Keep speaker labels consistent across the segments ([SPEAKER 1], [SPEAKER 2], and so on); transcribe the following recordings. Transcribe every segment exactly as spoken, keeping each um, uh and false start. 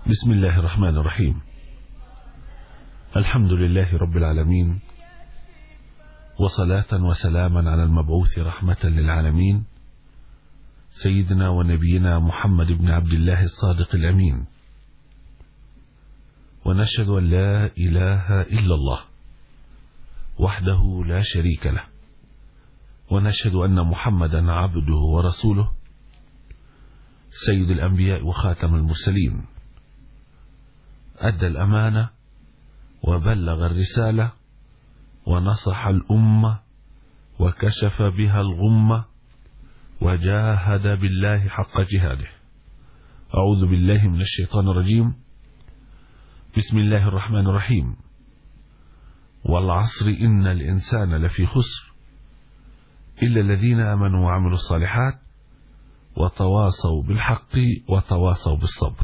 [SPEAKER 1] بسم الله الرحمن الرحيم. الحمد لله رب العالمين، وصلاة وسلاما على المبعوث رحمة للعالمين سيدنا ونبينا محمد بن عبد الله الصادق الأمين. ونشهد أن لا إله إلا الله وحده لا شريك له، ونشهد أن محمدا عبده ورسوله سيد الأنبياء وخاتم المرسلين، أدى الأمانة وبلغ الرسالة ونصح الأمة وكشف بها الغمة وجاهد بالله حق جهاده. أعوذ بالله من الشيطان الرجيم. بسم الله الرحمن الرحيم. والعصر إن الإنسان لفي خسر إلا الذين آمنوا وعملوا الصالحات وتواصوا بالحق وتواصوا بالصبر.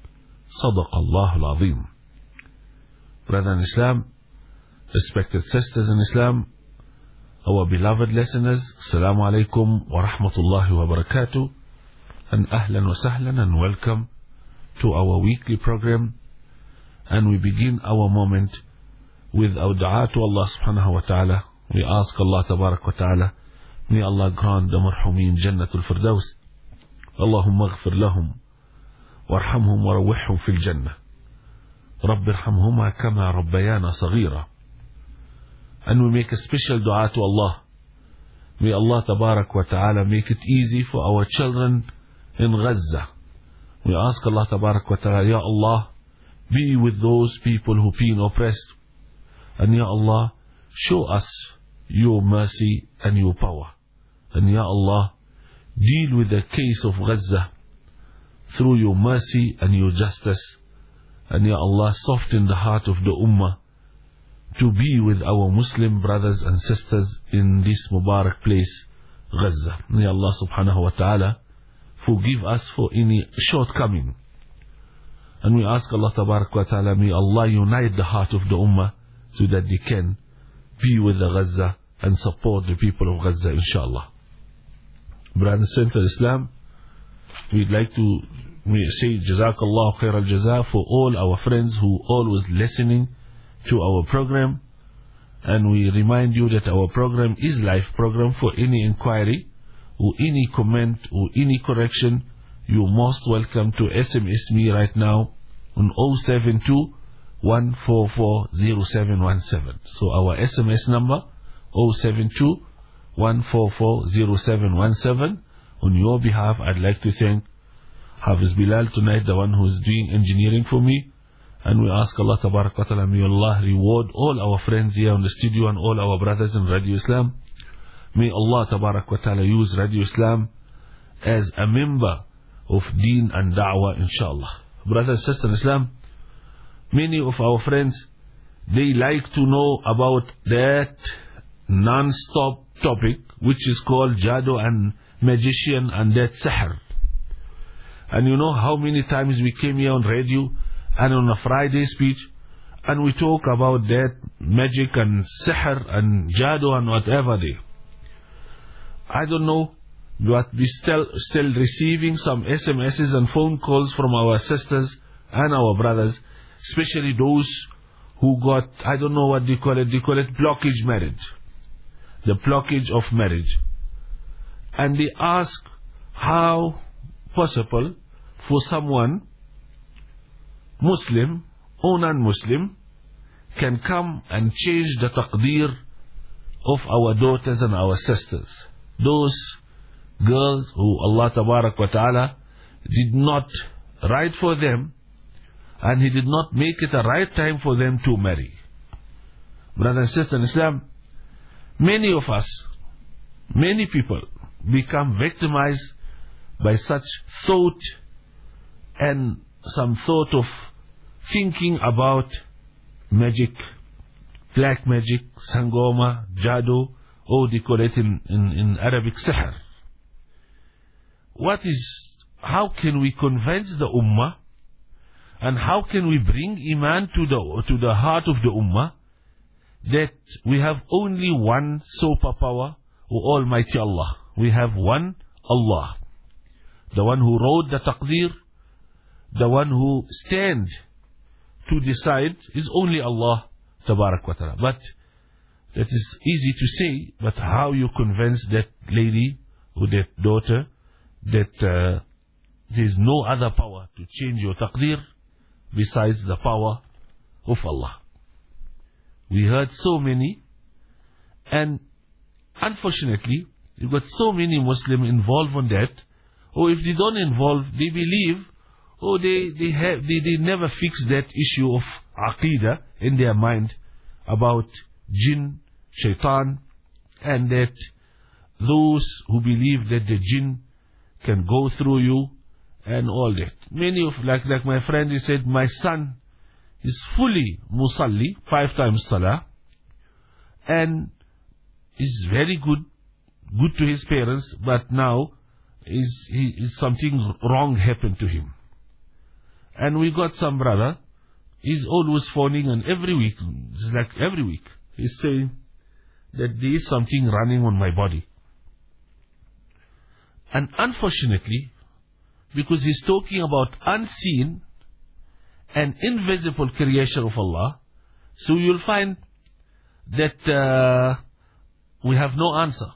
[SPEAKER 1] صدق الله العظيم. Brothers in Islam, respected sisters in Islam, our beloved listeners, Assalamu alaikum wa rahmatullahi wa barakatuh, and ahlan wa sahlan, and welcome to our weekly program. And we begin our moment with our dua to Allah subhanahu wa ta'ala. We ask Allah tabarak wa ta'ala, may Allah grant the marhumin Jannatul Firdaus. Allahumma aghfir lahum warhamhum warawihhum fil jannah. Rabbi irhamhuma kama rabbayana saghira. And we make a special dua to Allah. May Allah tabarak wa ta'ala make it easy for our children in Gaza. We ask Allah tabarak wa ta'ala, Ya Allah, be with those people who been oppressed. And Ya Allah, show us your mercy and your power. And Ya Allah, deal with the case of Gaza through your mercy and your justice. And Ya Allah, soften the heart of the Ummah to be with our Muslim brothers and sisters in this Mubarak place, Gaza. May Allah subhanahu wa ta'ala forgive us for any shortcoming. And we ask Allah tabarak wa ta'ala, may Allah unite the heart of the Ummah so that they can be with the Gaza and support the people of Gaza, inshallah. Brothers and sisters in Islam, we'd like to we say Jazakallah khair al-jaza for all our friends who always listening to our program. And we remind you that our program is live program. For any inquiry or any comment or any correction, you're most welcome to S M S me right now on zero seven two, one four four, zero seven one seven. So our S M S number zero seven two, one four four, zero seven one seven. On your behalf, I'd like to thank Hafiz Bilal tonight, the one who's doing engineering for me. And we ask Allah tabarak wa ta'ala, may Allah reward all our friends here in the studio and all our brothers in Radio Islam. May Allah tabarak wa ta'ala use Radio Islam as a member of Deen and Da'wah, inshallah. Brothers and sisters in Islam, many of our friends, they like to know about that non-stop topic which is called Jado and magician and that Sihr. And you know how many times we came here on radio and on a Friday speech and we talk about that magic and Sihr and Jado and whatever they. I don't know, but we still still receiving some S M Ses and phone calls from our sisters and our brothers, especially those who got, I don't know what they call it, they call it blockage marriage. The blockage of marriage. And they ask how possible for someone, Muslim or non-Muslim, can come and change the taqdeer of our daughters and our sisters. Those girls who Allah tabarak wa ta'ala did not write for them, and He did not make it a right time for them to marry. Brothers and sisters in Islam, many of us, many people become victimized by such thought and some thought of thinking about magic, black magic, sangoma, jado, or they call it in, in, in Arabic sihr. What is, how can we convince the ummah and how can we bring iman to the, to the heart of the ummah that we have only one superpower, O Almighty Allah. We have one Allah, the one who wrote the taqdeer, the one who stand to decide is only Allah Tabarak wa Ta'ala. But that is easy to say, but how you convince that lady or that daughter that uh, there is no other power to change your taqdeer besides the power of Allah. We heard so many, and unfortunately, you've got so many Muslims involved in that, or if they don't involve, they believe, or they, they, have, they, they never fix that issue of aqidah in their mind about jinn, shaitan, and that those who believe that the jinn can go through you and all that. Many of, like, like my friend, he said, my son is fully musalli, five times salah, and is very good, good to his parents, but now is, he, is something wrong happened to him. And we got some brother, he's always phoning, and every week, it's like every week, he's saying that there is something running on my body. And unfortunately, because he's talking about unseen and invisible creation of Allah, so you'll find that uh, we have no answer.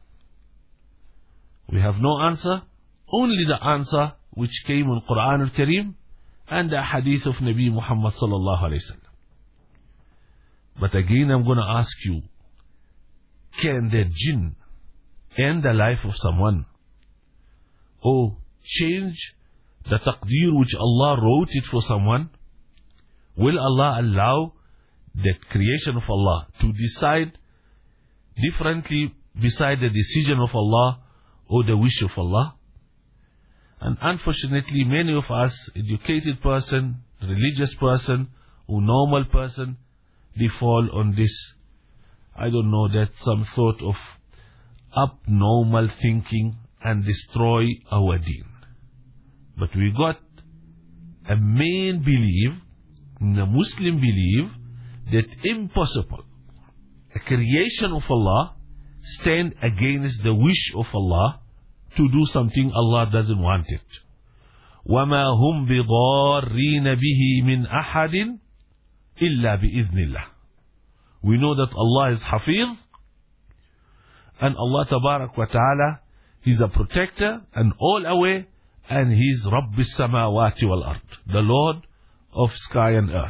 [SPEAKER 1] We have no answer, only the answer which came in Quran al-Kareem and the hadith of Nabi Muhammad sallallahu alayhi wa sallam. But again, I'm going to ask you, can the jinn end the life of someone, or change the taqdeer which Allah wrote it for someone? Will Allah allow the creation of Allah to decide differently beside the decision of Allah or the wish of Allah? And unfortunately, many of us, educated person, religious person, or normal person, they fall on this, I don't know, that some sort of abnormal thinking and destroy our deen. But we got a main belief, the Muslim belief, that impossible a creation of Allah stand against the wish of Allah to do something Allah doesn't want it. وَمَا هُمْ بِضَارِّينَ بِهِ مِنْ أَحَدٍ إِلَّا بِإِذْنِ اللَّهِ. We know that Allah is Hafiz, and Allah Tabarak wa Ta'ala, He's a protector and all aware, and He's Rabb al-Samawati wal-Ard, the Lord of sky and earth.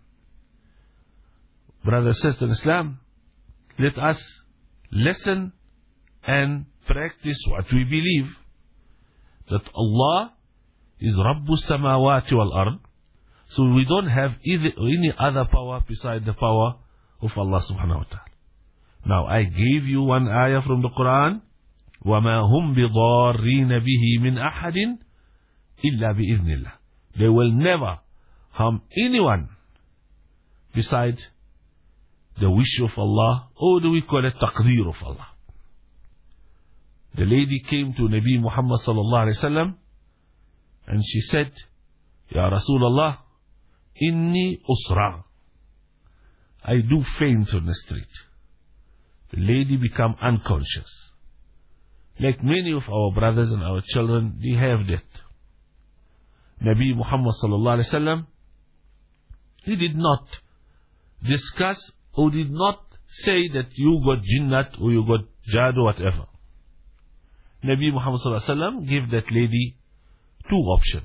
[SPEAKER 1] Brothers and sisters in Islam, let us listen and practice what we believe, that Allah is Rabb al-Samawati wal-Ard, so we don't have either, any other power beside the power of Allah subhanahu wa ta'ala. Now I gave you one ayah from the Quran, وَمَا هُمْ بِضَارِّينَ بِهِ مِنْ أَحَدٍ إِلَّا بِإِذْنِ اللَّهِ. They will never harm anyone beside the wish of Allah, or do we call it taqdeer of Allah. The lady came to Nabi Muhammad sallallahu alayhi wa sallam, and she said, Ya Rasulullah, inni usra, I do faint on the street. The lady become unconscious. Like many of our brothers and our children, they have that. Nabi Muhammad sallallahu alayhi wa sallam, he did not discuss or did not say that you got jinnat or you got jad or whatever. Nabi Muhammad sallallahu alayhi wa sallam gave that lady two options.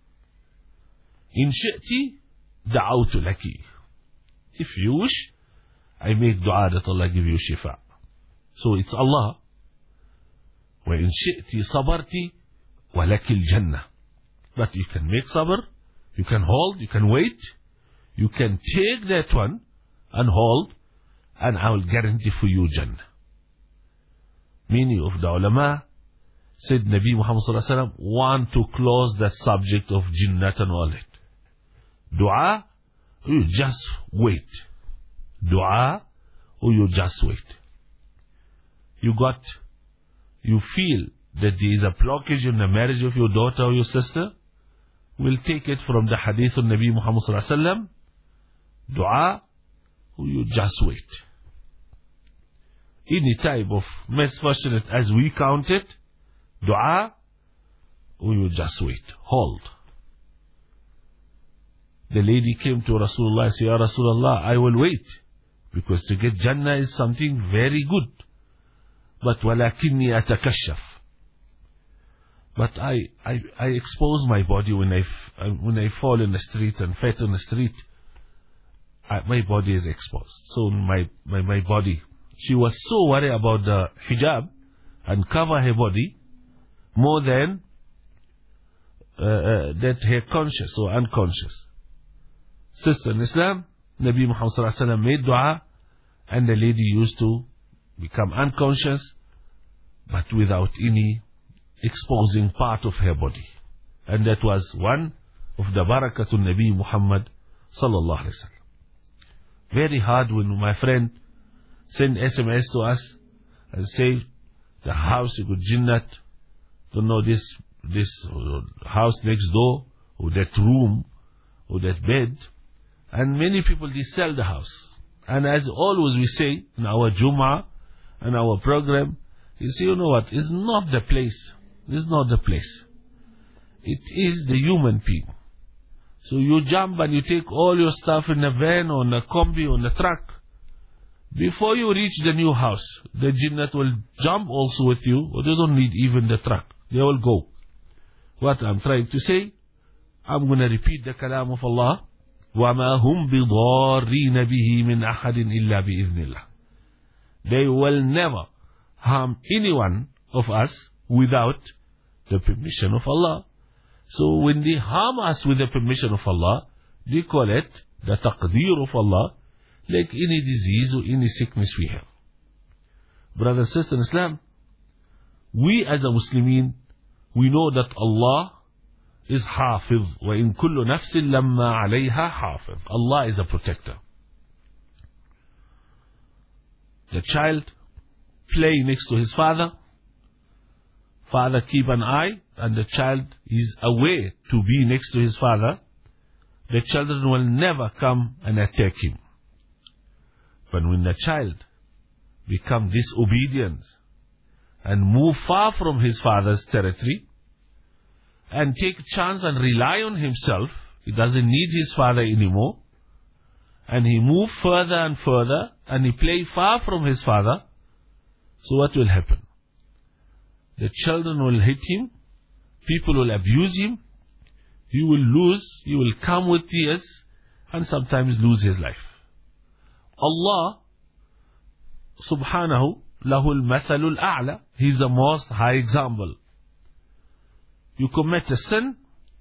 [SPEAKER 1] In shi'ti da'awtu laki. If you wish, I make dua that Allah give you shifa. So it's Allah. وَإِن شِئْتِ صَبَرْتِ وَلَكِ الْجَنَّةِ. But you can make sabr, you can hold, you can wait, you can take that one and hold, and I will guarantee for you Jannah. Many of the ulama said Nabi Muhammad sallallahu alaihi wasallam want to close that subject of jinnat and all that. Dua, you just wait. Dua, or you just wait. You got, you feel that there is a blockage in the marriage of your daughter or your sister, we'll take it from the hadith of Nabi Muhammad sallallahu alaihi wasallam. Dua, or you just wait. Any type of misfortune as we count it, dua, or you just wait, hold. the lady came to Rasulullah and said, Ya Rasulullah, I will wait, because to get Jannah is something very good. But walakinni atakashaf. But I, I, I expose my body when I, when I fall in the street and fight on the street. I, my body is exposed. So my, my, my body. She was so worried about the hijab and cover her body more than uh, uh, that her conscious or unconscious. Sister in Islam, Nabi Muhammad sallallahu alaihi wasallam made dua, and the lady used to become unconscious, but without any exposing part of her body. And that was one of the barakatul Nabi Muhammad sallallahu alaihi wasallam. Very hard when my friend send S M S to us and say the house you got jinnat, don't know this this house next door or that room or that bed, and many people they sell the house. And as always we say in our Jum'ah and our program, you say, you know what, it's not the place. It's not the place. It is the human being. So you jump and you take all your stuff in a van or in a combi or in a truck. Before you reach the new house, the jinnat will jump also with you, or they don't need even the truck. They will go. What I'm trying to say, I'm going to repeat the kalam of Allah. وَمَا هُمْ بِضَارِّينَ بِهِ مِنْ أَحَدٍ إِلَّا بِإِذْنِ اللَّهِ. They will never harm anyone of us without the permission of Allah. So when they harm us with the permission of Allah, they call it the taqdeer of Allah, like any disease or any sickness we have. Brothers and sisters in Islam, we as a Muslimin, we know that Allah is Hafiz. وَإِن كُلُّ نَفْسٍ لَمَّا عَلَيْهَا حَافِظ. Allah is a protector. The child play next to his father. Father keep an eye, and the child is aware to be next to his father. The children will never come and attack him. But when the child become disobedient and move far from his father's territory and take a chance and rely on himself, he doesn't need his father anymore, and he move further and further and he play far from his father, so what will happen? The children will hit him, people will abuse him, he will lose, he will come with tears, and sometimes lose his life. Allah subhanahu lahul mathalul a'la. He is the most high example. You commit a sin,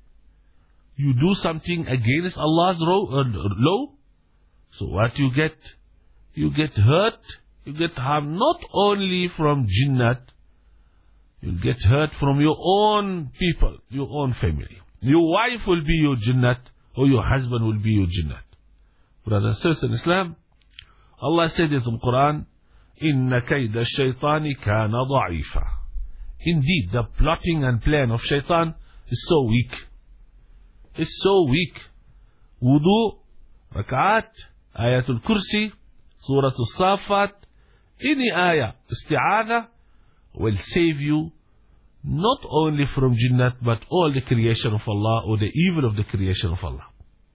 [SPEAKER 1] you do something against Allah's law, so what you get? You get hurt, you get harm not only from jinnat, you'll get hurt from your own people, your own family. Your wife will be your jinnat, or your husband will be your jinnat. Brothers and sisters in Islam, Allah said it in the Quran, إِنَّ كَيْدَ الشَّيْطَانِ كَانَ ضَعِيفًا. Indeed, the plotting and plan of shaitan is so weak. It's so weak. Wudu, Rak'at, Ayatul Kursi, Surah Al-Safat, any ayah, isti'adha, will save you not only from jinnat, but all the creation of Allah, or the evil of the creation of Allah.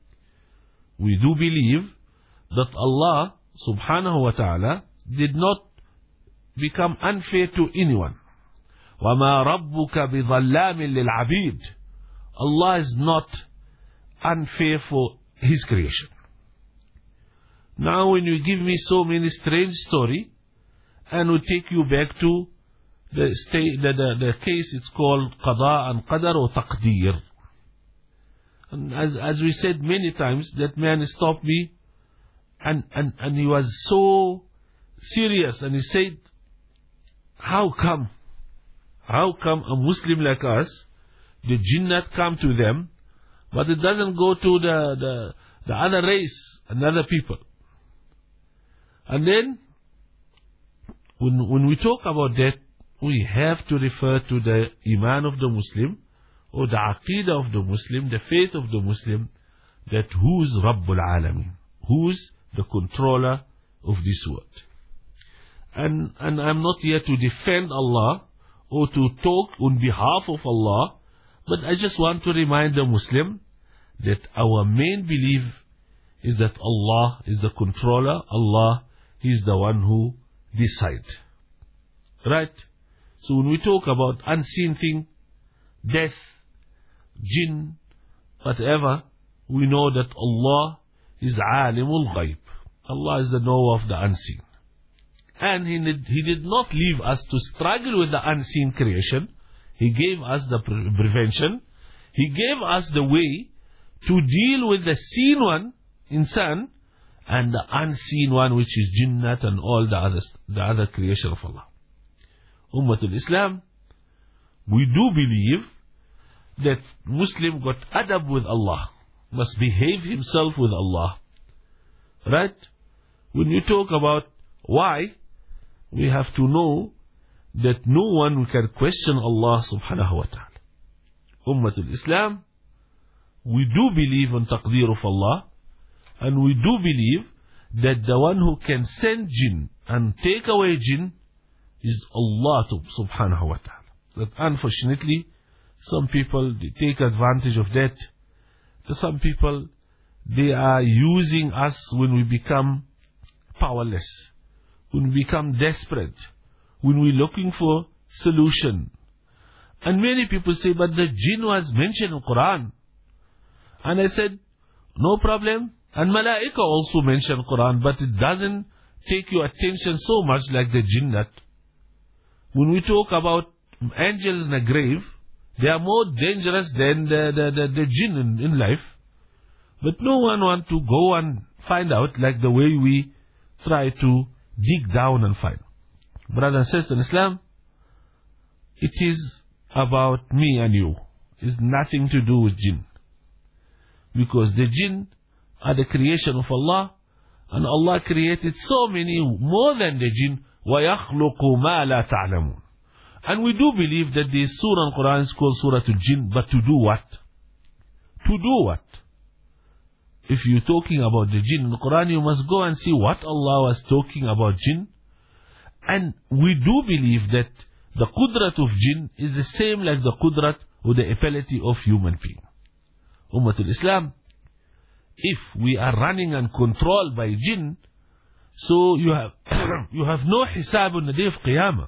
[SPEAKER 1] We do believe that Allah subhanahu wa ta'ala did not become unfair to anyone. وَمَا رَبُّكَ بِظَلَّامٍ لِلْعَبِيدِ. Allah is not unfair for His creation. Now when you give me so many strange story, and we take you back to the, state, the, the, the case, it's called Qada and Qadar or Taqdeer. And as, as we said many times, that man stopped me, and, and, and he was so serious, and he said, how come? How come a Muslim like us, the jinnat come to them, but it doesn't go to the, the, the other race and other people? And then, when, when we talk about that, we have to refer to the Iman of the Muslim, or the Aqidah of the Muslim, the faith of the Muslim, that who's Rabbul Alameen, who's the controller of this world. And, and I'm not here to defend Allah, or to talk on behalf of Allah, but I just want to remind the Muslim that our main belief is that Allah is the controller, Allah is the one who decides. Right? So when we talk about unseen thing, death, jinn, whatever, we know that Allah is alimul ghaib. Allah is the knower of the unseen. And he did, he did not leave us to struggle with the unseen creation. He gave us the pre prevention. He gave us the way to deal with the seen one, insan, and the unseen one, which is jinnat and all the other, the other creation of Allah. Ummatul Islam, we do believe that Muslim got adab with Allah, must behave himself with Allah. Right? When you talk about why, we have to know that no one can question Allah subhanahu wa ta'ala. Ummatul Islam, we do believe in taqdeer of Allah, and we do believe that the one who can send jinn and take away jinn is Allah subhanahu wa ta'ala. That unfortunately, some people they take advantage of that. Some people, they are using us when we become powerless, when we become desperate, when we're looking for solution. And many people say, but the jinn was mentioned in Quran. And I said, no problem. And Malaika also mentioned Quran, but it doesn't take your attention so much like the jinnat. When we talk about angels in the grave, they are more dangerous than the, the, the, the jinn in, in life. But no one wants to go and find out like the way we try to dig down and find. Brothers and sisters in Islam, it is about me and you. It's nothing to do with jinn. Because the jinn are the creation of Allah, and Allah created so many more than the jinn. وَيَخْلُقُ مَا لَا تَعْلَمُونَ. And we do believe that the surah in Quran is called Surah Al-Jinn, but to do what? To do what? If you're talking about the jinn in the Quran, you must go and see what Allah was talking about jinn. And we do believe that the qudrat of jinn is the same like the qudrat or the ability of human being. Ummatul Islam, if we are running and controlled by jinn, so you have you have no hisab on the day of Qiyamah.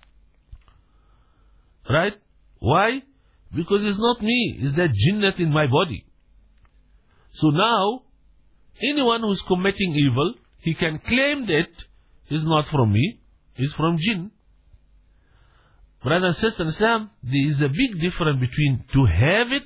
[SPEAKER 1] Right? Why? Because it's not me, it's that jinnat in my body. So now, anyone who's committing evil, he can claim that it's not from me, it's from jinn. Brothers and sisters in Islam, there is a big difference between to have it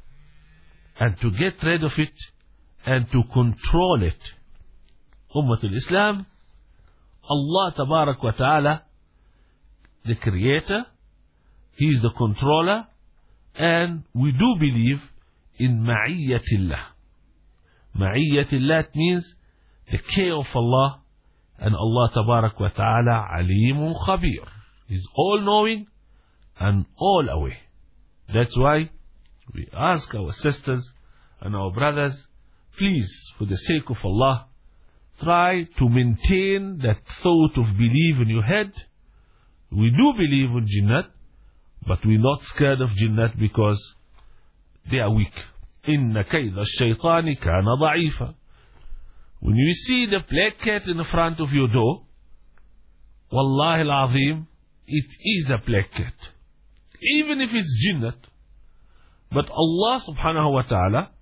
[SPEAKER 1] and to get rid of it and to control it. Ummatul Islam, Allah Tabarak wa Ta'ala, the creator, He is the controller, and we do believe in Ma'iyyatillah. Ma'iyyatillah means the care of Allah, and Allah Tabarak wa Ta'ala Alimun Khabir. He's all-knowing and all-aware. That's why we ask our sisters and our brothers, please, for the sake of Allah, try to maintain that thought of belief in your head. We do believe in jinnat, but we're not scared of jinnat because they are weak. Inna kayda ash-shaytani kana da'ifa. When you see the black cat in the front of your door, wallahi al-azim, it is a black cat. Even if it's jinnat. But Allah subhanahu wa ta'ala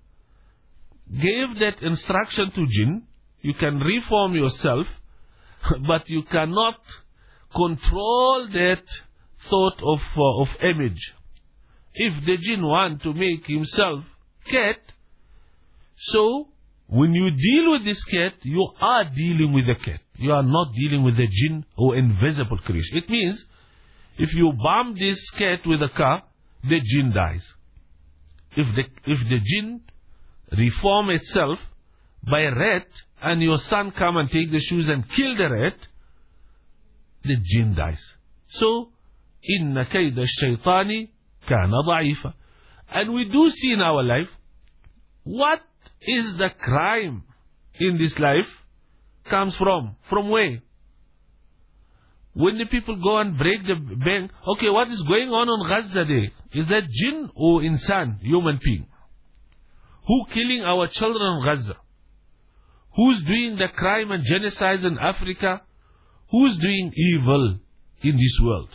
[SPEAKER 1] gave that instruction to jinn. You can reform yourself, but you cannot control that thought of, uh, of image. If the jinn want to make himself cat, so when you deal with this cat, you are dealing with the cat. You are not dealing with the jinn or invisible creation. It means, if you bomb this cat with a car, the jinn dies. If the, if the jinn reform itself by a rat, and your son come and take the shoes and kill the rat, the jinn dies. So, inna kayda ash-shaytani kana da'ifa. And we do see in our life, what is the crime in this life comes from? From where? When the people go and break the bank, okay, what is going on on Gaza there? Is that jinn or insan, human being? Who killing our children in Gaza? Who's doing the crime and genocide in Africa? Who's doing evil in this world?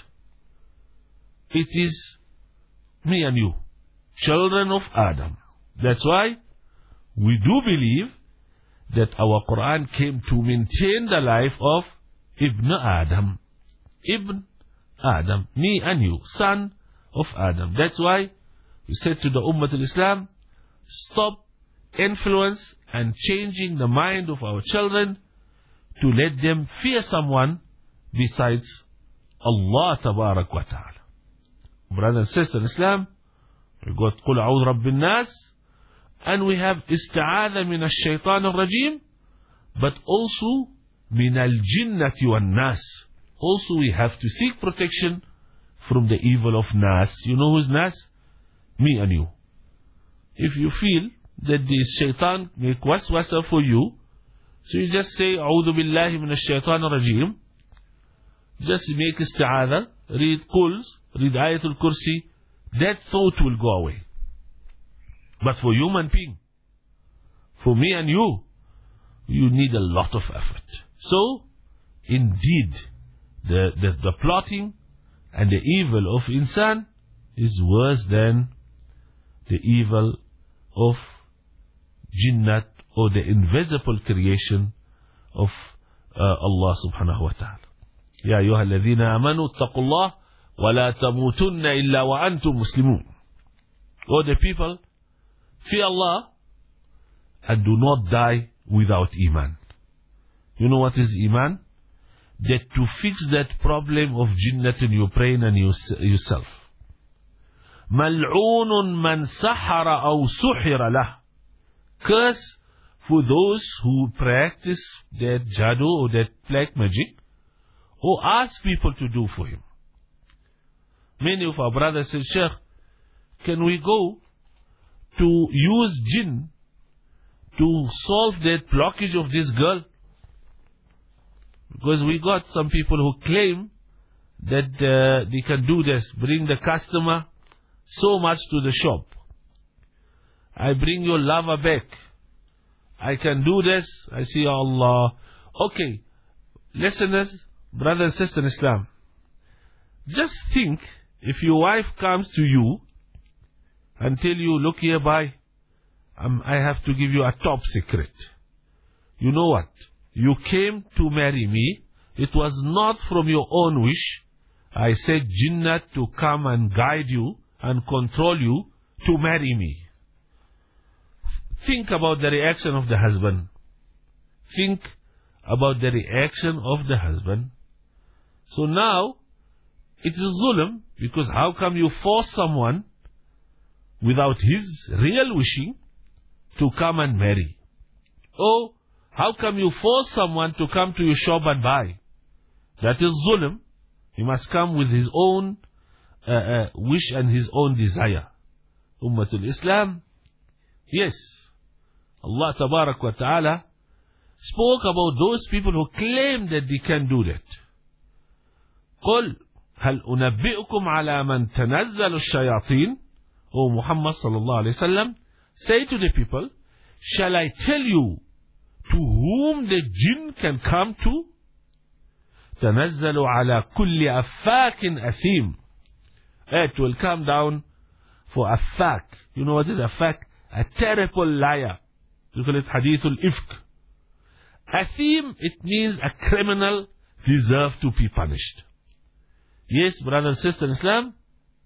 [SPEAKER 1] It is me and you, children of Adam. That's why we do believe that our Quran came to maintain the life of Ibn Adam. Ibn Adam, me and you, son of Adam. That's why we said to the Ummah al-Islam, stop influence and changing the mind of our children to let them fear someone besides Allah Tabarak wa Ta'ala. Brothers and sisters in Islam, we got Qul A'udhu Rabbin Nas, and we have Ista'adha min ash-shaytan al-rajim, but also min al-jinnati wan-nas. Also we have to seek protection from the evil of Nas. You know who's Nas? Me and you. If you feel that the shaitan make waswasa for you, so you just say A'udhu billahi min ash-shaytan al-rajim, just make Ista'adha, read Quls, read Ayatul Kursi, that thought will go away. But for human being, for me and you, you need a lot of effort. So, indeed, the, the, the plotting and the evil of insan is worse than the evil of jinnat, or the invisible creation of uh, Allah subhanahu wa ta'ala. Ya ayyuha alladhina amanu attaqullah wa la tamutunna illa wa antum muslimun. O the people, fear Allah and do not die without iman. You know what is iman? That to fix that problem of jinnat in your brain and your, yourself. Mal'oonun man sahara aw suhira lah. Curse for those who practice that jadoo or that black magic, or ask people to do for him. Many of our brothers say, Sheikh, can we go to use jinn to solve that blockage of this girl? Because we got some people who claim that uh, they can do this. Bring the customer so much to the shop. I bring your lover back. I can do this. I say, Allah. Okay, listeners, brothers and sisters in Islam, just think if your wife comes to you and tell you, look here, bye, um, I have to give you a top secret. You know what? You came to marry me. It was not from your own wish. I said jinnat to come and guide you and control you to marry me. Think about the reaction of the husband. Think about the reaction of the husband. So now, it is zulm, because how come you force someone without his real wishing to come and marry? Or how come you force someone to come to your shop and buy? That is zulm. He must come with his own uh, uh, wish and his own desire. Ummatul Islam, yes, Allah Tabarak wa Ta'ala spoke about those people who claim that they can do that. قل هل أنبئكم على من تنزل الشياطين? O Muhammad sallallahu alayhi wa sallam, say to the people, shall I tell you to whom the jinn can come to? تنزل على كل أفاك أثيم. It will come down for afak. You know what is afak? A terrible liar. You call it hadithul ifk. Athim, it means a criminal deserve to be punished. Yes, brothers and sisters in Islam,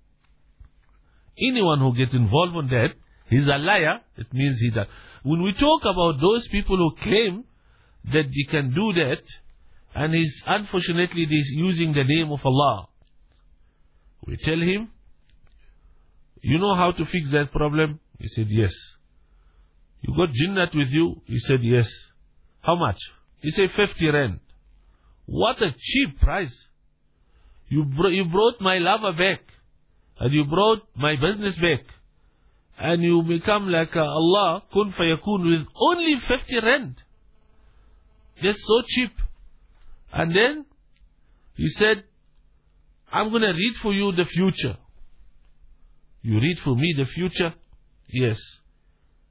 [SPEAKER 1] anyone who gets involved in that, he's a liar. It means he does. When we talk about those people who claim that they can do that, and he's unfortunately he's using the name of Allah, we tell him, you know how to fix that problem? He said, yes. You got jinnat with you? He said, yes. How much? He said, fifty rand. What a cheap price. You, br you brought my lover back. And you brought my business back. And you become like uh, Allah, kun fayakun, with only fifty rand. That's so cheap. And then, he said, I'm going to read for you the future. You read for me the future? Yes.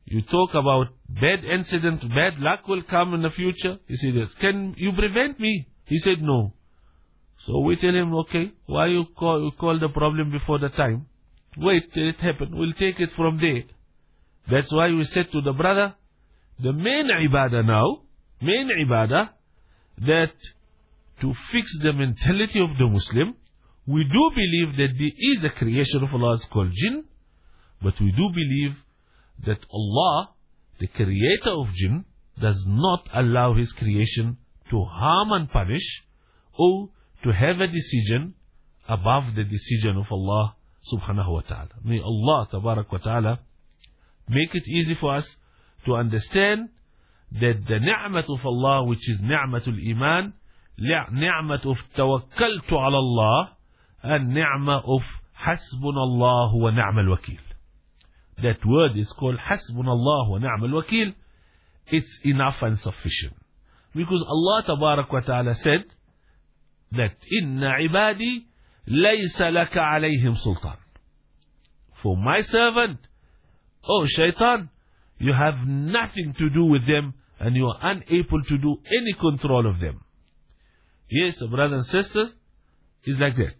[SPEAKER 1] You talk about bad incident, bad luck will come in the future. He said, yes. Can you prevent me? He said, no. So we tell him, okay, why you call, you call the problem before the time? Wait till it happens. We'll take it from there. That's why we said to the brother, the main ibadah now, main ibadah, that to fix the mentality of the Muslim, we do believe that there is a creation of Allah called jinn, but we do believe that Allah, the creator of jinn, does not allow his creation to harm and punish, or to have a decision above the decision of Allah subhanahu wa ta'ala. May Allah tabarak wa ta'ala make it easy for us to understand that the ni'mat of Allah, which is ni'matul iman, ni'mat of tawakkaltu ala Allah, and ni'mat of hasbunallah wa ni'mal wakil. That word is called hasbunallah wa ni'mal wakil. It's enough and sufficient. Because Allah tabarak wa ta'ala said that inna ibadi laysa laka alayhim sultan. For my servant, oh shaitan, you have nothing to do with them and you are unable to do any control of them. Yes, brothers and sisters, it's like that.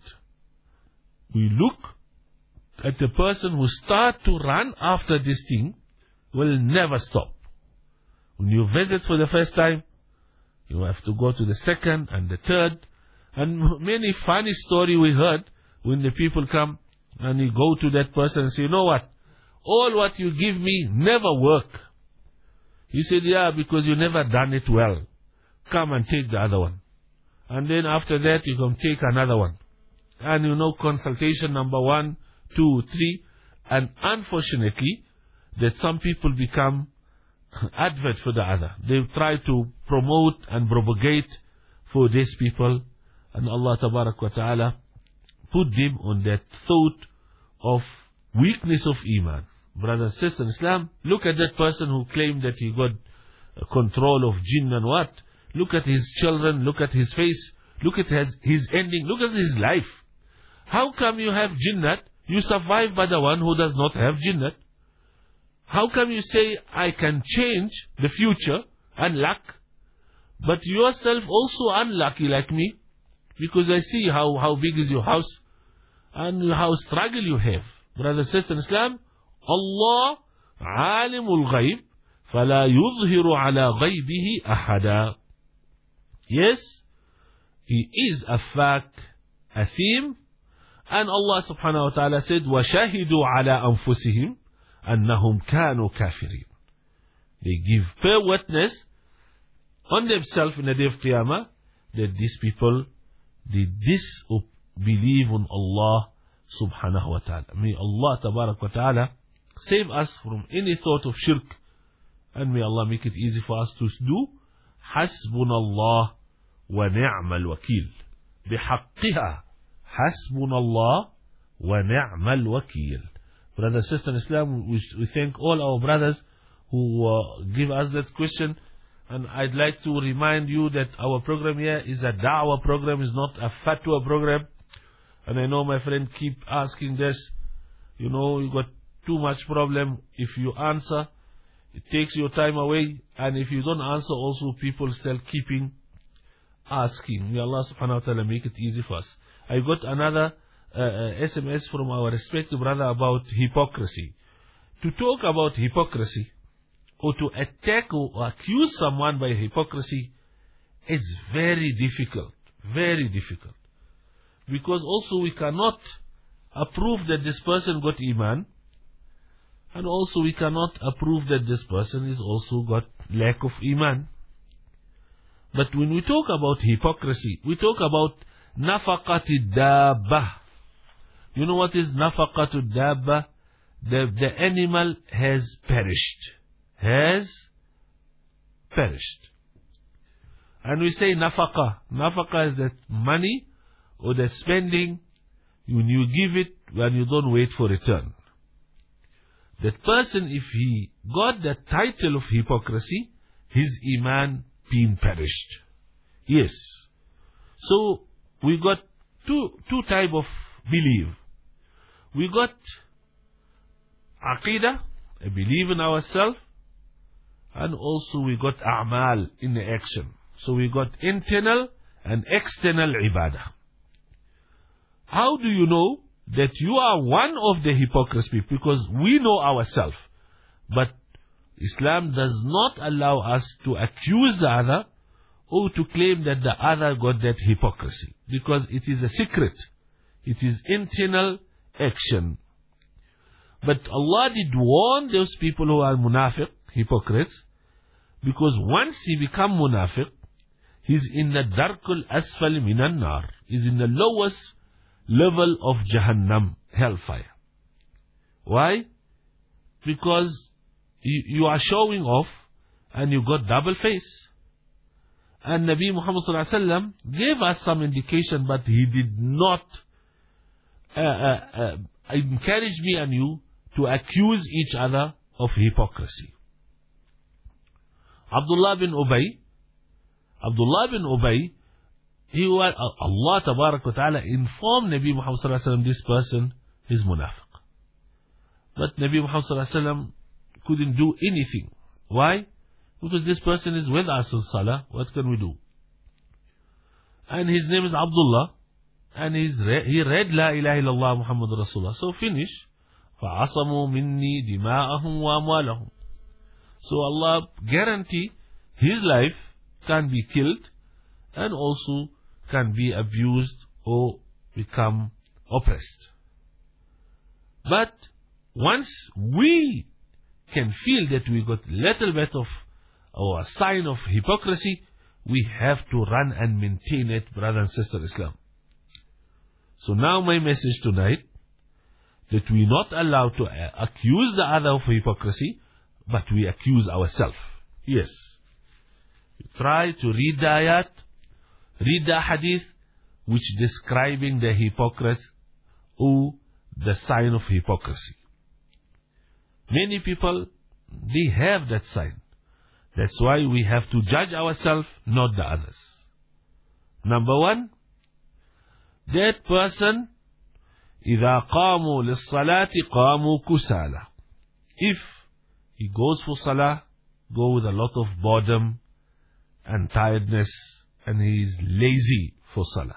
[SPEAKER 1] We look at the person who start to run after this thing will never stop. When you visit for the first time, you have to go to the second and the third. And many funny story we heard when the people come and you go to that person and say, you know what? All what you give me never work. He said, yeah, because you never done it well. Come and take the other one. And then after that, you can take another one. And you know, consultation number one, two, three. And unfortunately, that some people become advert for the other. They try to promote and propagate for these people. And Allah tabarak wa ta'ala put them on that thought of weakness of iman. Brothers and sisters in Islam, look at that person who claimed that he got control of jinn and what. Look at his children, look at his face, look at his, his ending, look at his life. How come you have jinnat? You survive by the one who does not have jinnat. How come you say, I can change the future and luck, but yourself also unlucky like me? Because I see how, how big is your house and how struggle you have. Brothers and sisters in Islam, Allah alimul ghaib fala yudhiru ala ghaibihi ahada. Yes, He is a fact, a theme. And Allah subhanahu wa ta'ala said, وَشَهِدُوا عَلَىٰ أَنفُسِهِمْ أَنَّهُمْ كَانُوا كَافِرِينَ. They give bear witness on themselves in the day of Qiyamah that these people, they disbelieve on Allah subhanahu wa ta'ala. May Allah tabarak wa ta'ala save us from any thought of shirk, and may Allah make it easy for us to do hasbunallah wa ni'mal wakil. بحقها hasbunallah wa ni'mal wakil. Brothers and sisters in Islam, we, we thank all our brothers who uh, give us that question. And I'd like to remind you that our program here is a da'wah program, is not a fatwa program. And I know my friend keep asking this. You know, you got too much problem. If you answer, it takes your time away. And if you don't answer, also people still keeping asking. May Allah subhanahu wa ta'ala make it easy for us. I got another uh, uh, S M S from our respected brother about hypocrisy. To talk about hypocrisy, or to attack or accuse someone by hypocrisy, it's very difficult. Very difficult. Because also we cannot approve that this person got iman, and also we cannot approve that this person is also got lack of iman. But when we talk about hypocrisy, we talk about nafaqati dabba. You know what is nafaqatu dabba? The, the animal has perished. Has perished. And we say nafaqa. Nafaqa is that money or the spending, when you give it when you don't wait for return. That person, if he got the title of hypocrisy, his iman being perished. Yes. So we got two two type of belief. We got aqidah a belief in ourselves, and also we got a'mal in the action. So we got internal and external ibadah. How do you know that you are one of the hypocrites? Because we know ourselves. But Islam does not allow us to accuse the other or to claim that the other got that hypocrisy. Because it is a secret. It is internal action. But Allah did warn those people who are munafiq, hypocrites, because once he become munafiq, he's in the darkul asfal minan nar. He's in the lowest level of Jahannam, hellfire. Why? Because you, you are showing off and you got double face. And Nabi Muhammad sallallahu alaihi wasallam gave us some indication, but he did not uh, uh, uh, encourage me and you to accuse each other of hypocrisy. Abdullah bin Ubay, Abdullah bin Ubay, he was, uh, Allah Tabarak wa Ta'ala informed Nabi Muhammad sallallahu alaihi wasallam this person is munafiq. But Nabi Muhammad sallallahu alaihi wasallam couldn't do anything. Why? Because this person is with us in Salah. What can we do? And his name is Abdullah, and he's re he read La ilaha illallah Muhammad Rasulullah. So finish. فَعَصَمُوا مِنِّي دِمَاءَهُمْ وَأَمْوَالَهُمْ. So Allah guarantee his life can be killed and also can be abused or become oppressed. But once we can feel that we got little bit of or a sign of hypocrisy, we have to run and maintain it, brother and sister Islam. So now my message tonight, that we not allowed to accuse the other of hypocrisy, but we accuse ourselves. Yes. Try to read the ayat, read the hadith, which describing the hypocrite or the sign of hypocrisy. Many people, they have that sign. That's why we have to judge ourselves, not the others. Number one, that person, إِذَا قَامُوا لِلصَّلَاةِ قَامُوا كُسَالًا. If he goes for salah, go with a lot of boredom and tiredness, and he is lazy for salah.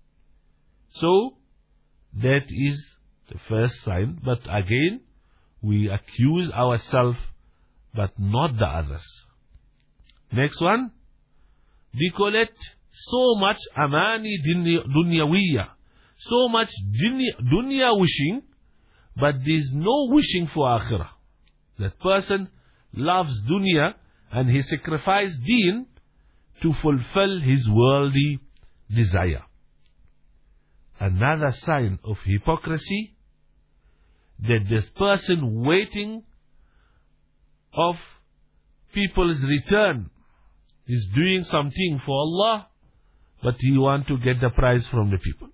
[SPEAKER 1] So, that is the first sign. But again, we accuse ourselves, but not the others. Next one, we call it so much amani dunyawiya, so much dunya wishing, but there is no wishing for akhirah. That person loves dunya and he sacrificed deen to fulfill his worldly desire. Another sign of hypocrisy, that this person waiting of people's return is doing something for Allah, but he want to get the prize from the people.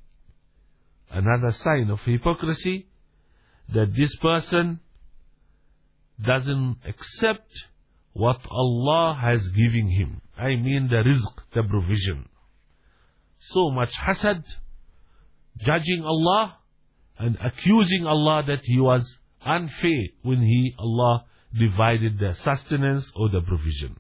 [SPEAKER 1] Another sign of hypocrisy, that this person doesn't accept what Allah has given him. I mean the rizq, the provision. So much hasad, judging Allah and accusing Allah that he was unfair when he, Allah, divided the sustenance or the provision.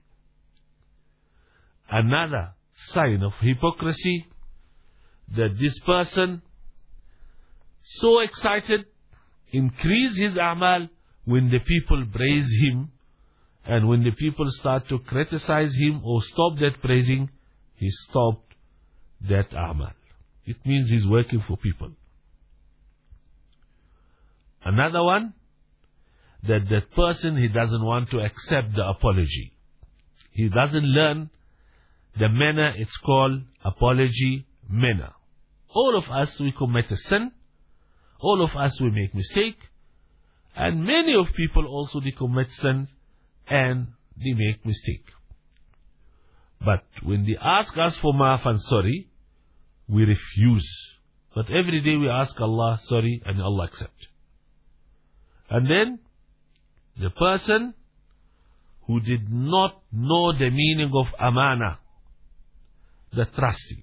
[SPEAKER 1] Another sign of hypocrisy, that this person so excited, increase his a'mal when the people praise him, and when the people start to criticize him or stop that praising, he stopped that a'mal. It means he's working for people. Another one, that that person, he doesn't want to accept the apology. He doesn't learn the manner, it's called apology manner. All of us, we commit a sin. All of us, we make mistake. And many of people also, they commit sin and they make mistake. But when they ask us for maaf and sorry, we refuse. But every day we ask Allah sorry and Allah accept. And then, the person who did not know the meaning of amana, the trusting.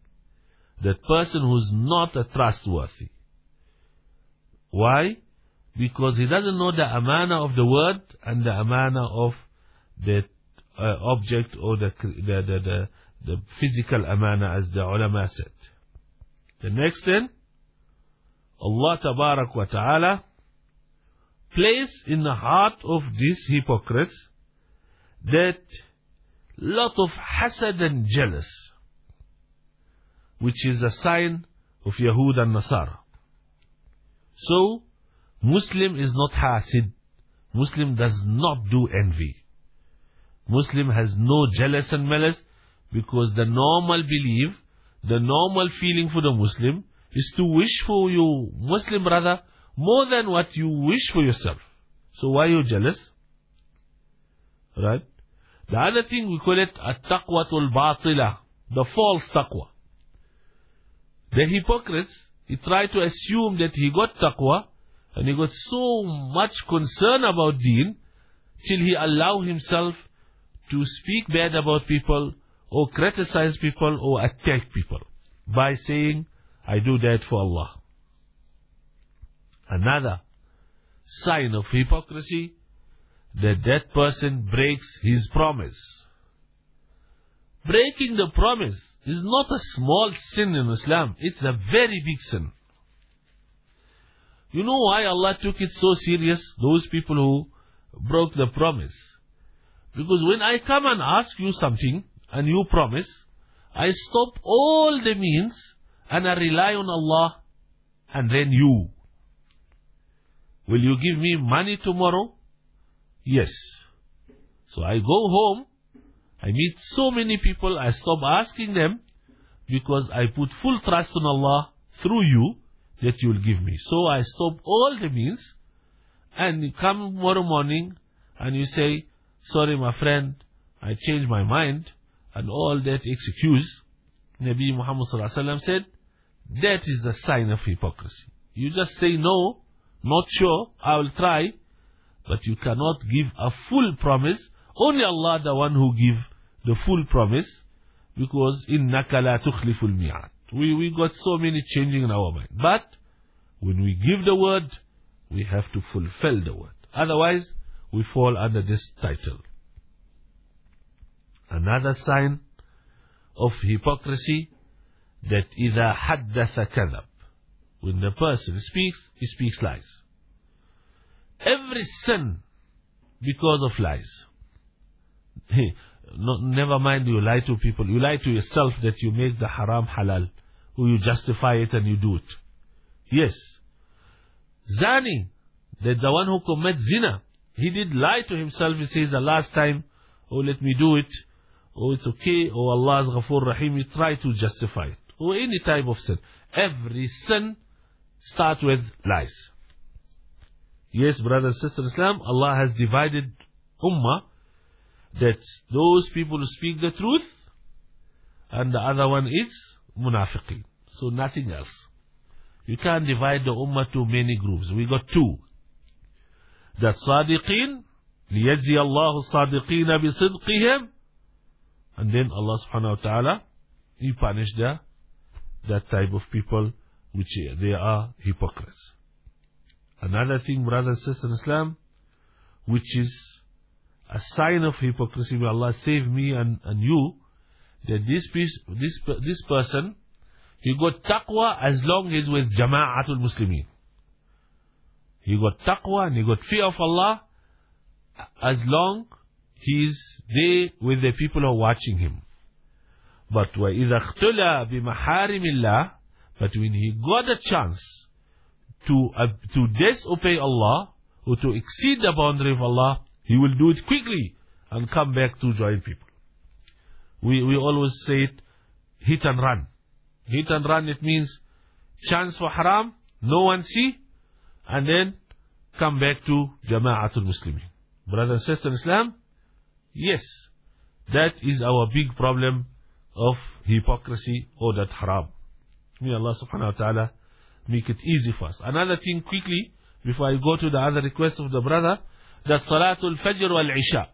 [SPEAKER 1] That person who's not a trustworthy. Why? because he doesn't know the amana of the word and the amana of the uh, object or the, the, the, the, the physical amana, as the ulama said. The next thing, Allah Tabarak wa Ta'ala place in the heart of these hypocrites that lot of hasad and jealous, which is a sign of Yahud and Nasara. So, Muslim is not hasid. Muslim does not do envy. Muslim has no jealous and malice, because the normal belief, the normal feeling for the Muslim is to wish for your Muslim brother more than what you wish for yourself. So why are you jealous? Right? The other thing, we call it at-taqwatul batila, the false taqwa. The hypocrites, he tried to assume that he got taqwa, and he got so much concern about deen, till he allowed himself to speak bad about people, or criticize people, or attack people, by saying, I do that for Allah. Another sign of hypocrisy, that that person breaks his promise. Breaking the promise is not a small sin in Islam. It's a very big sin. You know why Allah took it so serious, those people who broke the promise? Because when I come and ask you something, and you promise, I stop all the means, and I rely on Allah, and then you. Will you give me money tomorrow? Yes. So I go home, I meet so many people, I stop asking them, because I put full trust on Allah through you, that you will give me. So I stop all the means, and you come tomorrow morning, and you say, sorry my friend, I changed my mind, and all that excuse. Nabi Muhammad sallallahu alaihi wasallam said, that is a sign of hypocrisy. You just say no, not sure, I will try, but you cannot give a full promise. Only Allah the one who give the full promise, because innaka la tukhliful mi'ad. We we got so many changing in our mind. But when we give the word, we have to fulfill the word. Otherwise, we fall under this title. Another sign of hypocrisy, that إذا حدث كذب. When the person speaks, he speaks lies. Every sin because of lies. Hey, no, never mind you lie to people. You lie to yourself that you make the haram halal, or you justify it and you do it. Yes. Zani, that the one who commits zina, he did lie to himself. He says, the last time, oh let me do it, oh it's okay, oh Allah is Ghafoor Rahim. He try to justify it. Or any type of sin. Every sin starts with lies. Yes, brothers and sisters in Islam, Allah has divided ummah, that those people who speak the truth, and the other one is munafiqeen. So nothing else. You can't divide the ummah to many groups. We got two. That sadiqeen, liyajzi Allahu sadiqeen bisidqihim, and then Allah subhanahu wa ta'ala, He punished the, that type of people, which they are hypocrites. Another thing, brothers and sisters in Islam, which is a sign of hypocrisy, may Allah save me and, and you, that this piece, this this person, he got taqwa as long as with Jama'atul Muslimin. He got taqwa and he got fear of Allah as long he's there with the people who are watching him. But وَإِذَا اخْتُلَى بِمَحَارِمِ اللَّهِ, but when he got a chance to uh, to disobey Allah, or to exceed the boundary of Allah, he will do it quickly and come back to join people. We we always say it, hit and run. Hit and run, it means chance for haram, no one see, and then come back to Jama'atul Muslimin. Brothers and sisters in Islam, yes, that is our big problem of hypocrisy, or that haram. May Allah subhanahu wa ta'ala make it easy for us. Another thing quickly, before I go to the other request of the brother, that Salatul Fajr wal Isha.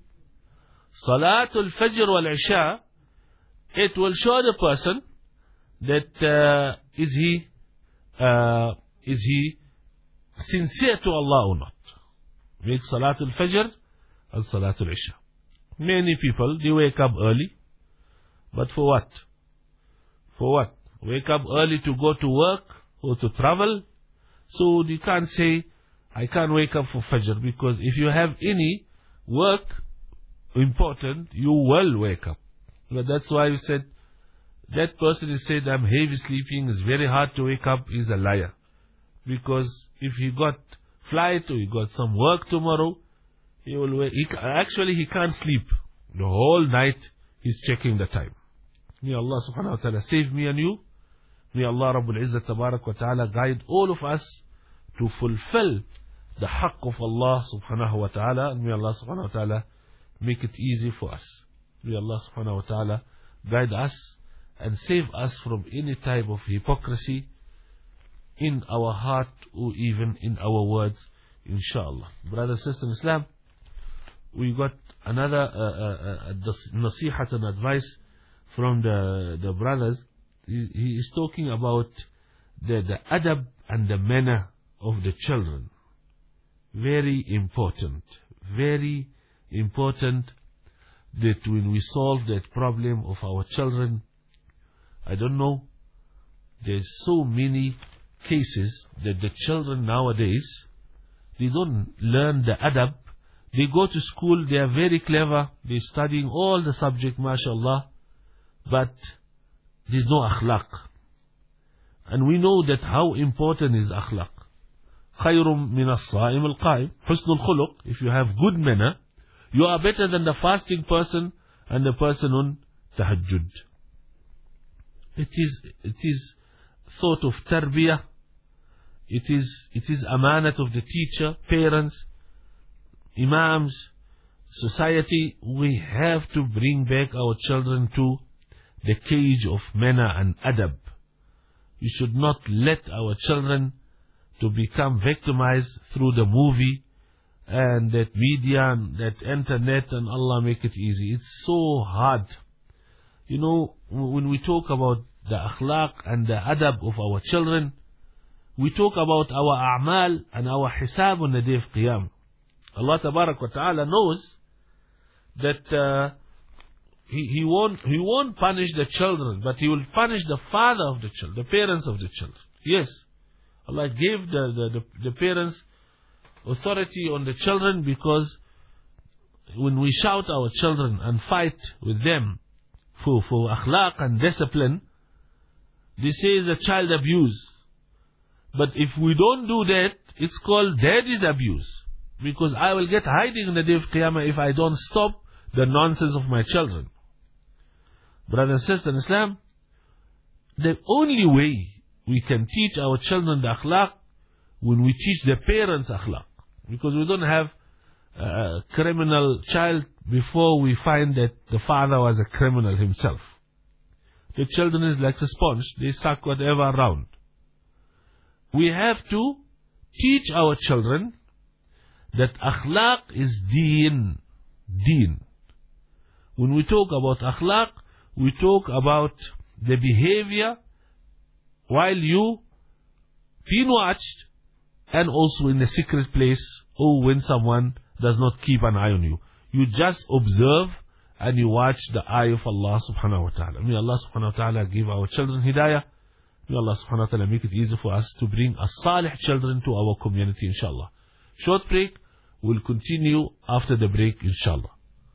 [SPEAKER 1] Salatul Fajr wal Isha, it will show the person that uh, is he uh, is he sincere to Allah or not. Make Salatul Fajr and Salatul Isha. Many people, they wake up early. But for what? For what? Wake up early to go to work or to travel. So you can't say, I can't wake up for Fajr, because if you have any work important, you will wake up. But that's why we said, that person who said, I'm heavy sleeping, it's very hard to wake up, is a liar. Because if he got flight or he got some work tomorrow, he will wake, he, actually he can't sleep. The whole night he's checking the time. May Allah subhanahu wa ta'ala save me and you. May Allah Rabbul Izzat Tabarak wa ta'ala guide all of us to fulfill the haqq of Allah subhanahu wa ta'ala. And may Allah subhanahu wa ta'ala make it easy for us. May Allah subhanahu wa ta'ala guide us and save us from any type of hypocrisy in our heart or even in our words, inshallah. Brothers and sisters in Islam, we got another uh, uh, uh, nasihat and advice from the, the brothers. He, he is talking about the, the adab and the manner of the children. Very important. Very important that when we solve that problem of our children, I don't know, there's so many cases that the children nowadays, they don't learn the adab. They go to school, they are very clever, they're studying all the subject, mashallah, but there's no akhlaq. And we know that how important is akhlaq. خَيْرٌ مِنَ الصَّائِمِ الْقَائِمِ حُسْنُ الْخُلُقِ. If you have good manner, you are better than the fasting person and the person on tahajjud. It is, it is thought of tarbiyah. It is, it is amanat of the teacher, parents, imams, society. We have to bring back our children to the cage of manner and adab. We should not let our children to become victimized through the movie and that media and that internet, and Allah make it easy. It's so hard. You know, when we talk about the akhlaq and the adab of our children, we talk about our a'mal and our hisab on the day of Qiyam. Allah Tabarak wa Ta'ala knows that uh, he, he, won't, he won't punish the children, but He will punish the father of the children, the parents of the children. Yes, Allah gave the, the, the, the parents authority on the children, because when we shout our children and fight with them for, for akhlaq and discipline, this is a child abuse. But if we don't do that, it's called daddy's abuse. Because I will get hiding in the day of Qiyamah if I don't stop the nonsense of my children. Brothers and sisters in Islam, the only way we can teach our children the akhlaq, when we teach the parents akhlaq. Because we don't have a criminal child before we find that the father was a criminal himself. The children is like a sponge. They suck whatever around. We have to teach our children that akhlaq is deen. Deen. When we talk about akhlaq, we talk about the behavior while you being watched, and also in the secret place, or when someone does not keep an eye on you. You just observe and you watch the eye of Allah subhanahu wa ta'ala. May Allah subhanahu wa ta'ala give our children hidayah. May Allah subhanahu wa ta'ala make it easy for us to bring a salih children to our community, inshallah. Short break. We'll continue after the break, inshallah.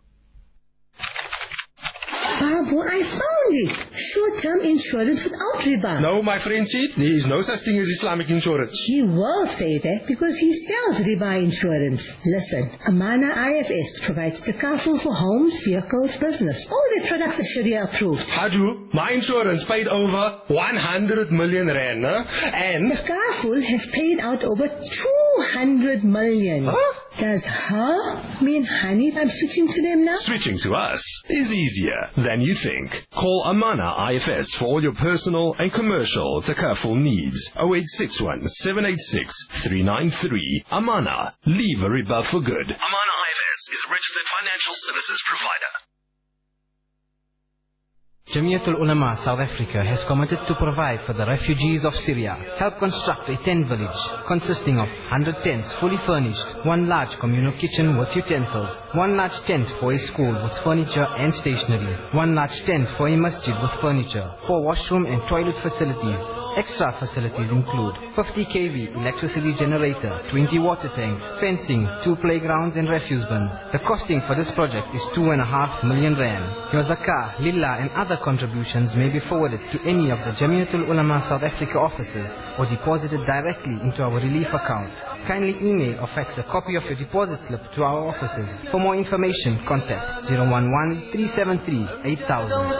[SPEAKER 2] Babu, I found it. Short-term insurance without riba.
[SPEAKER 3] No, my friend said there is no such thing as Islamic insurance.
[SPEAKER 2] He will say that because he sells riba insurance. Listen, Amana I F S provides takaful for homes, vehicles, business. All their products are Sharia approved.
[SPEAKER 3] Haju, my insurance paid over one hundred million rand, huh? And
[SPEAKER 2] Takaful has paid out over two hundred million.
[SPEAKER 3] Huh?
[SPEAKER 2] Does huh mean honey? I'm switching to them now?
[SPEAKER 4] Switching to us is easier than you think. Call Amana I F S for all your personal and commercial takaful needs. oh eight six one, seven eight six, three nine three. Amana. Leave a riba for good. Amana I F S is a registered financial services provider.
[SPEAKER 5] Jamiatul Ulama South Africa has committed to provide for the refugees of Syria, help construct a tent village consisting of one hundred tents fully furnished, one large communal kitchen with utensils, one large tent for a school with furniture and stationery, one large tent for a masjid with furniture, four washroom and toilet facilities. Extra facilities include fifty kilowatt electricity generator, twenty water tanks, fencing, two playgrounds and refuse bins. The costing for this project is two and a half million rand. Your zakah, lillah and other contributions may be forwarded to any of the Jamiatul Ulama South Africa offices or deposited directly into our relief account. Kindly email or fax a copy of your deposit slip to our offices. For more information, contact zero one one, three seven three, eight thousand.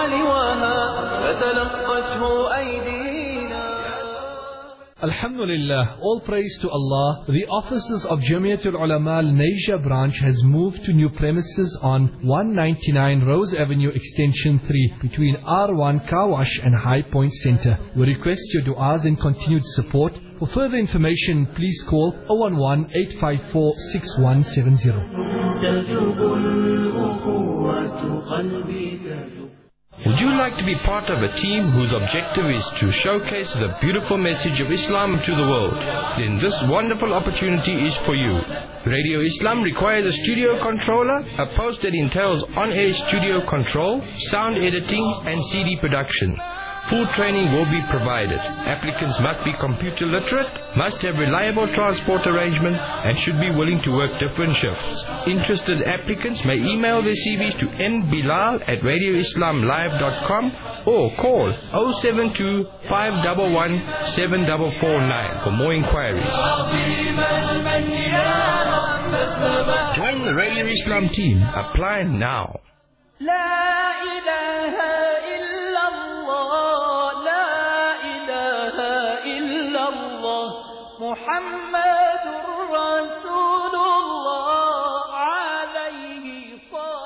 [SPEAKER 6] Alhamdulillah, all praise to Allah. The offices of Jamiatul Ulama Al-Naija branch has moved to new premises on one ninety-nine Rose Avenue Extension three between R one Car Wash and High Point Center. We request your du'as and continued support. For further information, please call zero one one, eight five four, six one seven zero.
[SPEAKER 7] Would you like to be part of a team whose objective is to showcase the beautiful message of Islam to the world? Then this wonderful opportunity is for you. Radio Islam requires a studio controller, a post that entails on-air studio control, sound editing and C D production. Full training will be provided. Applicants must be computer literate, must have reliable transport arrangement, and should be willing to work different shifts. Interested applicants may email their C Vs to n bilal at radio islam live dot com or call zero seven two, five one one, seven four four nine for more inquiries. Join the Radio Islam team. Apply now. La ilaha
[SPEAKER 8] Muhammadur Rasulullah alayhi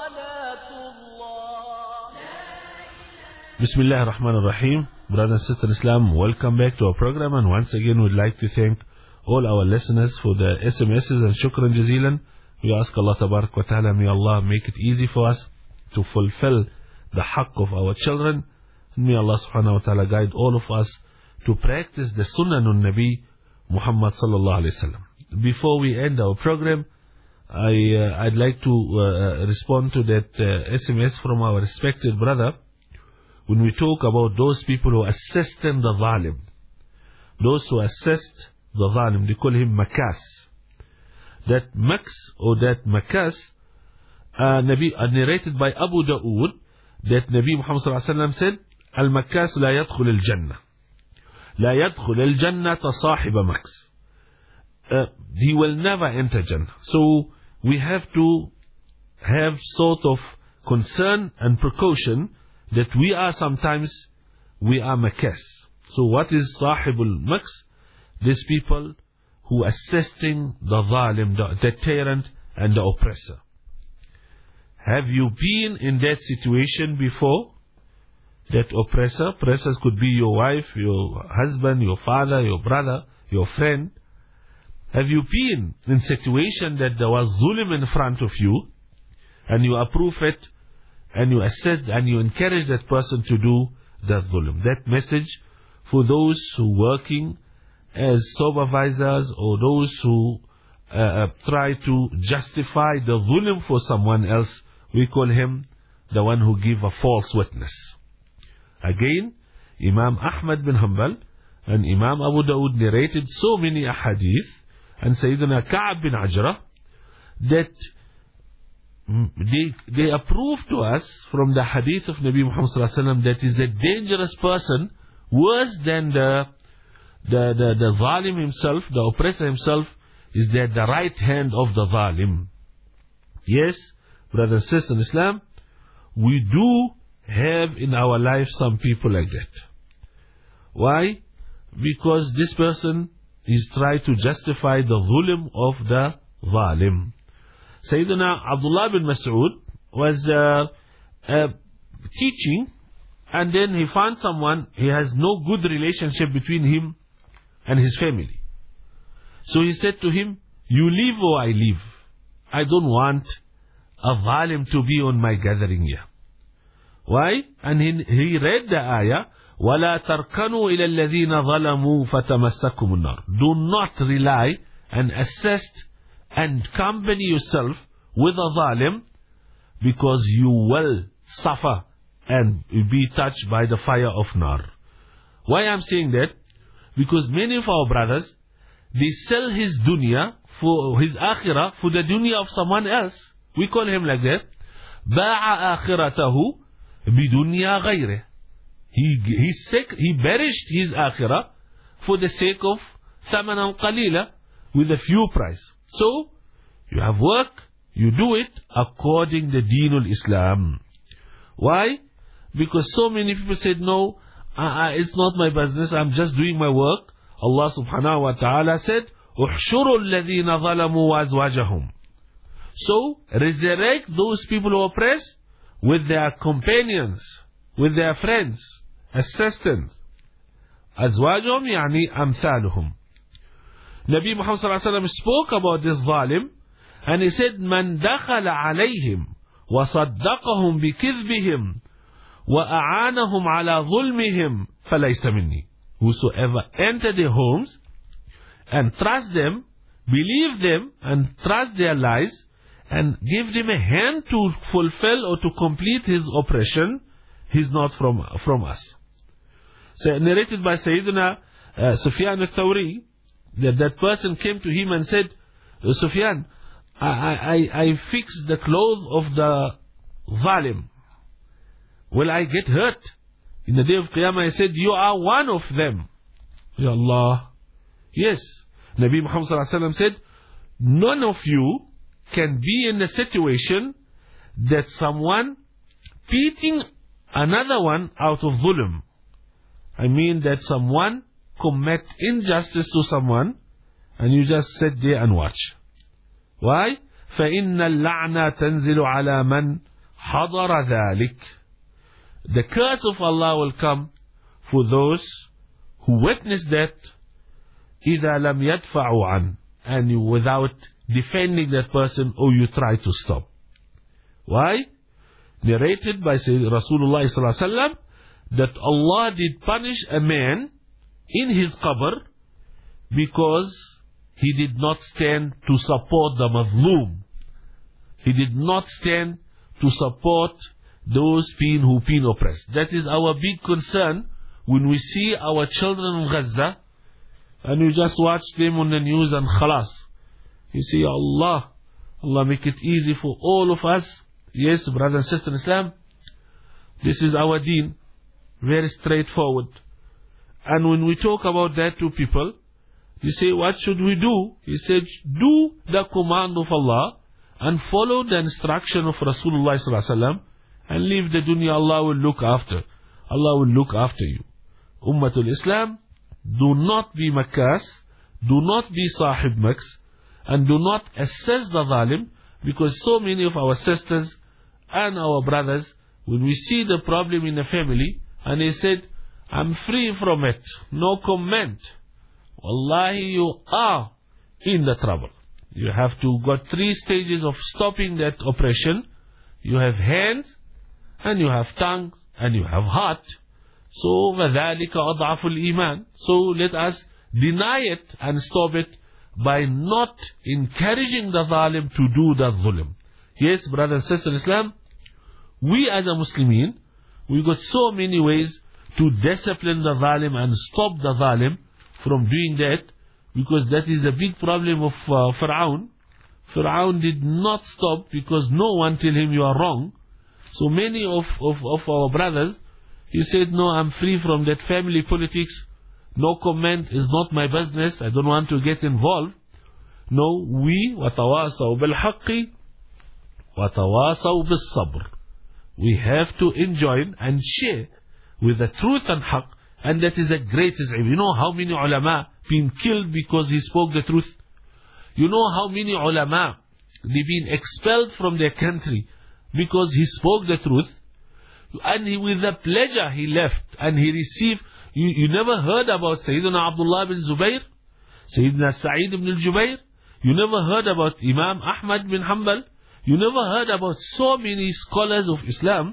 [SPEAKER 8] salatullah.
[SPEAKER 1] Bismillah ar-Rahman ar-Rahim. Brothers and sisters in Islam, welcome back to our program, and once again we'd like to thank all our listeners for the S M Ses and shukran jazilan. We ask Allah tabarak wa ta'ala, may Allah make it easy for us to fulfill the haqq of our children, and may Allah subhanahu wa ta'ala guide all of us to practice the sunnah Nabi Muhammad sallallahu alayhi wa sallam. Before we end our program, I, uh, I'd like to uh, respond to that uh, S M S from our respected brother. When we talk about those people who assist in the zalim, those who assist the zalim, they call him makas. That maks or that makas, uh, Nabi, uh, narrated by Abu Dawood, that Nabi Muhammad sallallahu alayhi wa sallam said, Al-makas la yadkhul al-jannah. لا يدخل الجنة صاحب مكس. Uh, he will never enter Jannah. So we have to have sort of concern and precaution that we are sometimes, we are makas. So what is sahibul maks? These people who are assisting the zalim, the, the tyrant and the oppressor. Have you been in that situation before? That oppressor, oppressors could be your wife, your husband, your father, your brother, your friend. Have you been in a situation that there was zulm in front of you, and you approve it, and you assist, and you encourage that person to do that zulm? That message for those who working as supervisors, or those who uh, try to justify the zulm for someone else, we call him the one who give a false witness. Again, Imam Ahmad bin Hanbal and Imam Abu Dawood narrated so many ahadith, and Sayyidina Ka'ab bin Ajrah, that they, they approve to us from the hadith of Nabi Muhammad sallallahu alaihi wasallam that is a dangerous person, worse than the, the, the, the zalim himself, the oppressor himself, is that the right hand of the zalim. Yes, brothers and sisters in Islam, we do have in our life some people like that. Why? Because this person is trying to justify the zulm of the zalim. Sayyidina Abdullah bin Mas'ud was uh, uh, teaching, and then he found someone, he has no good relationship between him and his family. So he said to him, you leave or I leave. I don't want a zalim to be on my gathering here. Why? And he, he read the ayah, وَلَا تَرْكَنُوا إِلَى الَّذِينَ ظَلَمُوا فَتَمَسَّكُمُ النَّارِ. Do not rely and assist and company yourself with a zalim, because you will suffer and be touched by the fire of nar. Why I'm saying that? Because many of our brothers, they sell his dunya, for his akhirah, for the dunya of someone else. We call him like that. باع آخرته بدنيا غيره. He, he, sick, he perished his akhirah for the sake of ثمنا قليلا, with a few price. So, you have work, you do it according to the Deenul Islam. Why? Because so many people said, no, uh, it's not my business, I'm just doing my work. Allah subhanahu wa ta'ala said, احشروا الذين ظلموا وأزواجهم. So, resurrect those people who oppress with their companions, with their friends, assistants. أزواجهم يعني أمثالهم. Nabi Muhammad sallallahu alaihi wasallam spoke about this zalim, and he said, من دخل عليهم وصدقهم بكذبهم وأعانهم على ظلمهم فليس مني. Whosoever entered their homes and trust them, believe them and trust their lies, and give them a hand to fulfill or to complete his oppression, he's not from from us. So, narrated by Sayyidina uh, Sufyan al-Thawri, that that person came to him and said, Sufyan, I, I, I fixed the clothes of the zalim. Will I get hurt? In the day of Qiyamah, he said, you are one of them. Ya Allah. Yes. Nabi Muhammad sallallahu alaihi wasallam said, none of you can be in a situation that someone beating another one out of dhulm. I mean that someone commit injustice to someone and you just sit there and watch. Why? فَإِنَّ اللَّعْنَ تَنزِلُ عَلَى مَنْ حَضَرَ ذَلِكَ. The curse of Allah will come for those who witness that, إِذَا لَمْ يَدْفَعُوا عَنْ, and you, without defending that person, or you try to stop. Why? Narrated by Rasulullah sallallahu alaihi wasallam that Allah did punish a man in his qabr because he did not stand to support the mazloom. He did not stand to support those being who been oppressed. That is our big concern when we see our children in Gaza and we just watch them on the news and khalas. You see, Allah, Allah make it easy for all of us. Yes, brother and sister in Islam, this is our deen, very straightforward. And when we talk about that to people, you say, what should we do? He said, do the command of Allah and follow the instruction of Rasulullah sallallahu alaihi wasallam and leave the dunya. Allah will look after. Allah will look after you. Ummatul Islam, do not be makas, do not be sahib maks, and do not assess the zalim, because so many of our sisters and our brothers, when we see the problem in the family, and they said, I'm free from it, no comment. Wallahi, you are in the trouble. You have to go three stages of stopping that oppression. You have hands, and you have tongue, and you have heart. So, وَذَلِكَ أَضْعَفُ الْإِيمَانِ. So, let us deny it and stop it by not encouraging the zalim to do the zulm. Yes, brothers and sisters in Islam, we as a Muslimin, we got so many ways to discipline the zalim and stop the zalim from doing that, because that is a big problem of uh, Fir'aun. Fir'aun did not stop because no one tell him you are wrong. So many of, of, of our brothers, he said, no, I'm free from that family politics. No comment, is not my business. I don't want to get involved. No, we, وَتَوَاصَوْا بِالْحَقِّ وَتَوَاصَوْا بِالصَّبْرِ. We have to enjoin and share with the truth and haqq, and that is the greatest. You know how many ulama been killed because he spoke the truth? You know how many ulama they been expelled from their country because he spoke the truth? And he, with the pleasure he left and he received. You, you never heard about Sayyidina Abdullah bin Zubayr, Sayyidina Sa'id ibn al-Jubayr. You never heard about Imam Ahmad bin Hanbal. You never heard about so many scholars of Islam.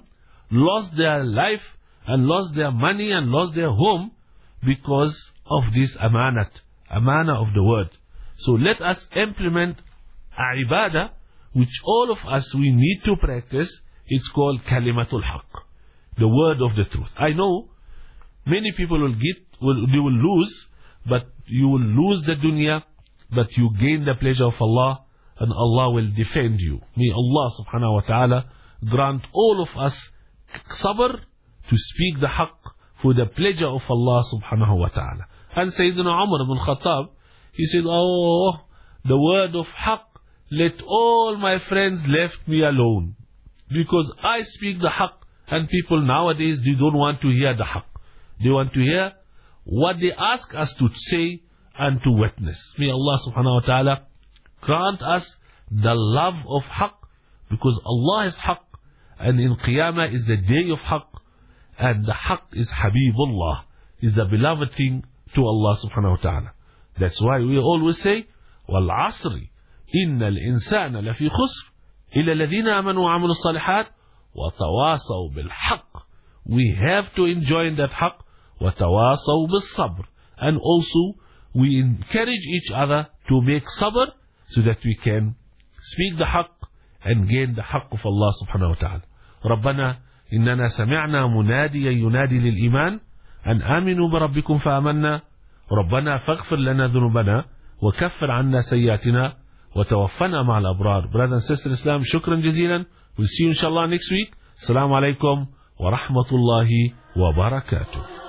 [SPEAKER 1] lost their life and lost their money and lost their home because of this amanat, amana of the word. So let us implement a ibadah which all of us we need to practice. It's called kalimatul haq, the word of the truth. I know many people will get, will, they will lose, but you will lose the dunya, but you gain the pleasure of Allah, and Allah will defend you. May Allah subhanahu wa ta'ala grant all of us sabr to speak the haqq for the pleasure of Allah subhanahu wa ta'ala. And Sayyidina Umar ibn Khattab, he said, oh, the word of haqq, let all my friends left me alone, because I speak the haqq, and people nowadays, they don't want to hear the haqq. They want to hear what they ask us to say and to witness. May Allah subhanahu wa ta'ala grant us the love of haqq, because Allah is haqq, and in Qiyamah is the day of haqq, and the haqq is Habibullah, is the beloved thing to Allah subhanahu wa ta'ala. That's why we always say, وَالْعَصْرِ إِنَّ الْإِنسَانَ لَفِي خُسْرٍ إِلَّا الَّذِينَ آمَنُوا وَعَمِلُوا الصَّالِحَاتِ وَتَوَاصَوْا بِالْحَقِّ. We have to enjoy that haqq. وَتَوَاصَوْا بِالصَّبْرِ. And also, we encourage each other to make sabr so that we can speak the haqq and gain the haqq of Allah subhanahu wa ta'ala. ربنا إننا سمعنا مناديا ينادي للإيمان أن آمنوا بربكم فآمنا ربنا فاغفر لنا ذنوبنا وكفر عنا سيئاتنا وتوفنا مع الأبرار. Brothers and sisters in Islam, shukran jazilan. We'll see you inshallah next week. Assalamu alaikum wa rahmatullahi wa barakatuh.